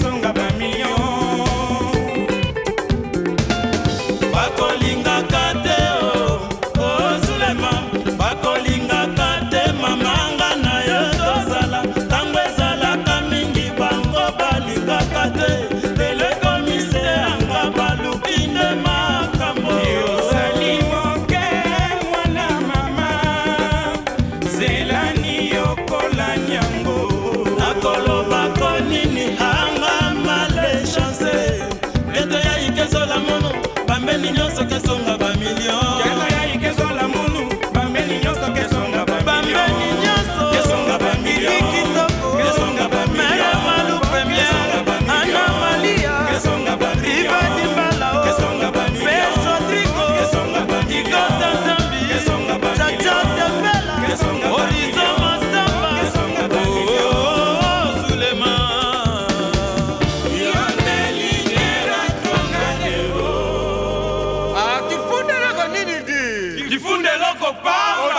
kesonga ba million. Bakolingaka te oh Zulema, bakolingaka te mamanga na yo tozala, tango ezalaka mingi bango balingaka te, lelo ekomise anga baluki nde makambo. Yozali moke mwana mama, zelani yokola nyango. Nakoloba konini anga male chance, keto ya ikezola mono bambeni nyonso kesonga ba million. Keto ya ikezola munu, bambeni nyonso kesonga ba million. Bambeni nyonso kesonga ba million. Kesonga ba million. Mere malu premier, Ana Malia, Kesonga ba million. Riva Dimbala, Kesonga ba million. Perso Trigo, Kesonga ba million. Igota Zambi, Kesonga ba million. Chacha Tembela, Kesonga ba Horizon million. Masamba, Kesonga ba million. Oh Zulema. Kifunde loko pamba.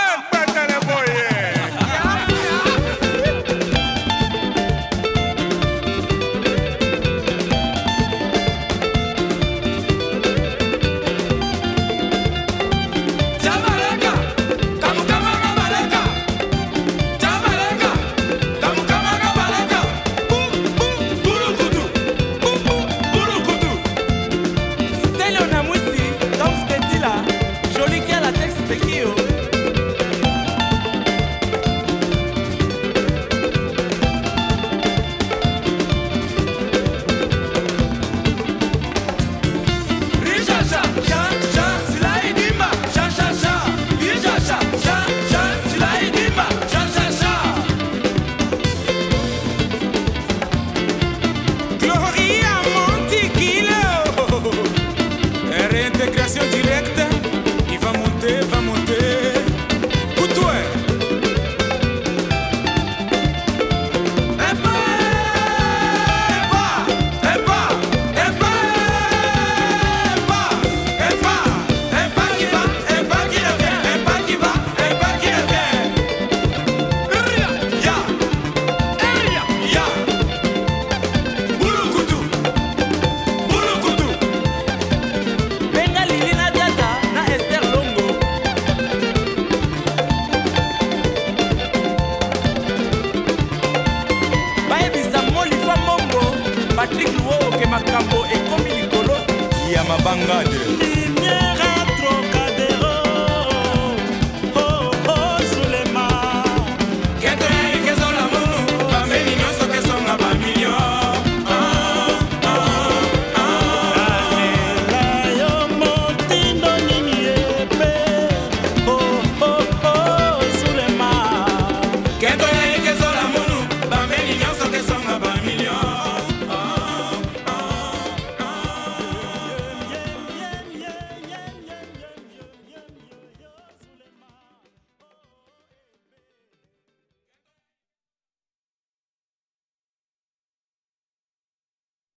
Réintégration directe, il va monter, va monter. Pour toi. Patrick Luo ke makambo ekomi likolo ya mabangade.